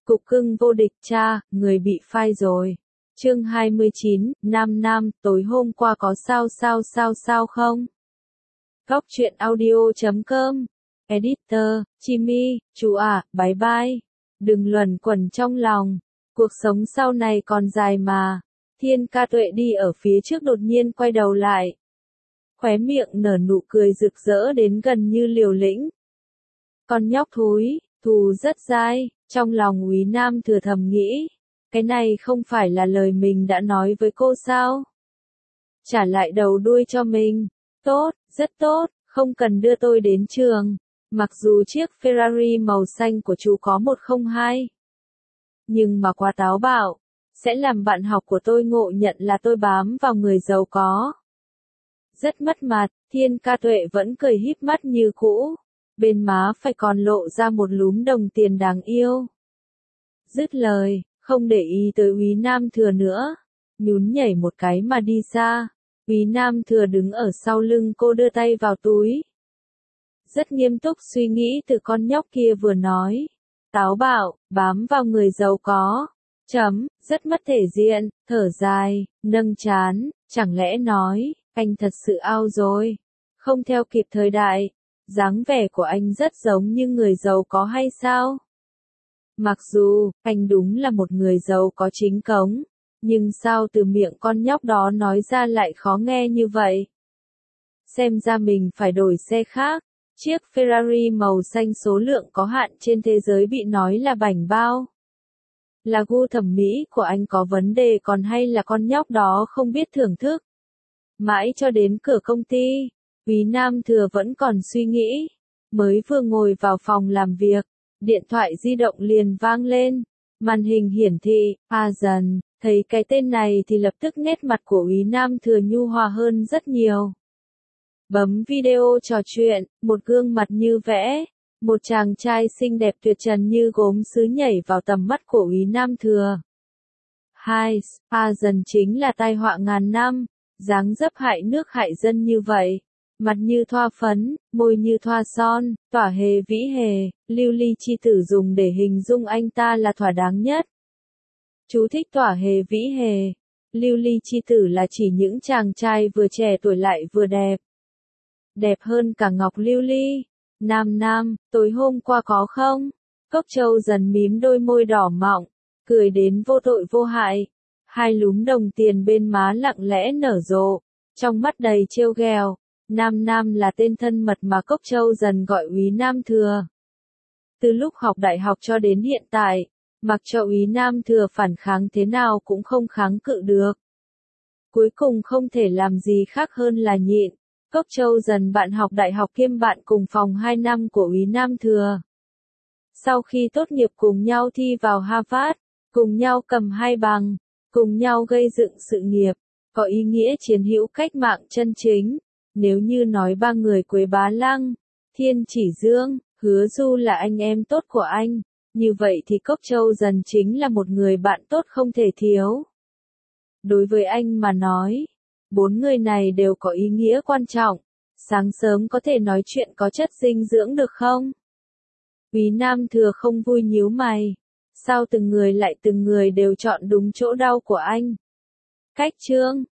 Cục cưng vô địch cha, người bị phai rồi. Chương 29, Nam, tối hôm qua có sao không? Góc truyện audio.com. Editor, Chimmy, chú bye bye. Đừng luẩn quẩn trong lòng. Cuộc sống sau này còn dài mà. Thiên Ca Tuệ đi ở phía trước đột nhiên quay đầu lại. Khóe miệng nở nụ cười rực rỡ đến gần như liều lĩnh. Con nhóc thúi, thù rất dai, trong lòng Úy Nam Thừa thầm nghĩ. Cái này không phải là lời mình đã nói với cô sao? Trả lại đầu đuôi cho mình. Tốt, rất tốt, không cần đưa tôi đến trường. Mặc dù chiếc Ferrari màu xanh của chú có 102. Nhưng mà quá táo bạo. Sẽ làm bạn học của tôi ngộ nhận là tôi bám vào người giàu có. Rất mất mặt, Thiên Ca Tuệ vẫn cười híp mắt như cũ. Bên má phải còn lộ ra một lúm đồng tiền đáng yêu. Dứt lời, không để ý tới Úy Nam Thừa nữa. Nhún nhảy một cái mà đi xa. Úy Nam Thừa đứng ở sau lưng cô đưa tay vào túi. Rất nghiêm túc suy nghĩ từ con nhóc kia vừa nói. Táo bạo, bám vào người giàu có. Rất mất thể diện, thở dài, nâng trán, chẳng lẽ nói, anh thật sự ao rồi. Không theo kịp thời đại. Dáng vẻ của anh rất giống như người giàu có hay sao? Mặc dù, anh đúng là một người giàu có chính cống, nhưng sao từ miệng con nhóc đó nói ra lại khó nghe như vậy? Xem ra mình phải đổi xe khác. Chiếc Ferrari màu xanh số lượng có hạn trên thế giới bị nói là bảnh bao. Là gu thẩm mỹ của anh có vấn đề còn hay là con nhóc đó không biết thưởng thức? Mãi cho đến cửa công ty, Úy Nam Thừa vẫn còn suy nghĩ. Mới vừa ngồi vào phòng làm việc, điện thoại di động liền vang lên. Màn hình hiển thị, dần, thấy cái tên này thì lập tức nét mặt của Úy Nam Thừa nhu hòa hơn rất nhiều. Bấm video trò chuyện, một gương mặt như vẽ. Một chàng trai xinh đẹp tuyệt trần như gốm sứ nhảy vào tầm mắt của Úy Nam Thừa. Dần chính là tai họa ngàn năm, dáng dấp hại nước hại dân như vậy. Mặt như thoa phấn, môi như thoa son, tỏa hề vĩ hề, lưu ly chi tử dùng để hình dung anh ta là thỏa đáng nhất. Chú thích tỏa hề vĩ hề. Lưu ly chi tử là chỉ những chàng trai vừa trẻ tuổi lại vừa đẹp. Đẹp hơn cả ngọc lưu ly. Nam, tối hôm qua có không? Cốc Châu dần mím đôi môi đỏ mọng, cười đến vô tội vô hại. Hai lúm đồng tiền bên má lặng lẽ nở rộ, trong mắt đầy trêu ghẹo. Nam là tên thân mật mà Cốc Châu dần gọi Úy Nam Thừa. Từ lúc học đại học cho đến hiện tại, mặc cho Úy Nam Thừa phản kháng thế nào cũng không kháng cự được. Cuối cùng không thể làm gì khác hơn là nhịn. Cốc Châu dần bạn học đại học kiêm bạn cùng phòng 2 năm của Úy Nam Thừa. Sau khi tốt nghiệp cùng nhau thi vào Harvard, cùng nhau cầm 2 bằng, cùng nhau gây dựng sự nghiệp, có ý nghĩa chiến hữu cách mạng chân chính. Nếu như nói 3 người Quế Bá Lăng, Thiên Chỉ Dương, Hứa Du là anh em tốt của anh, như vậy thì Cốc Châu dần chính là một người bạn tốt không thể thiếu. Đối với anh mà nói, 4 người này đều có ý nghĩa quan trọng. Sáng sớm có thể nói chuyện có chất dinh dưỡng được không? Úy Nam Thừa không vui nhíu mày. Sao từng người đều chọn đúng chỗ đau của anh? Cách chương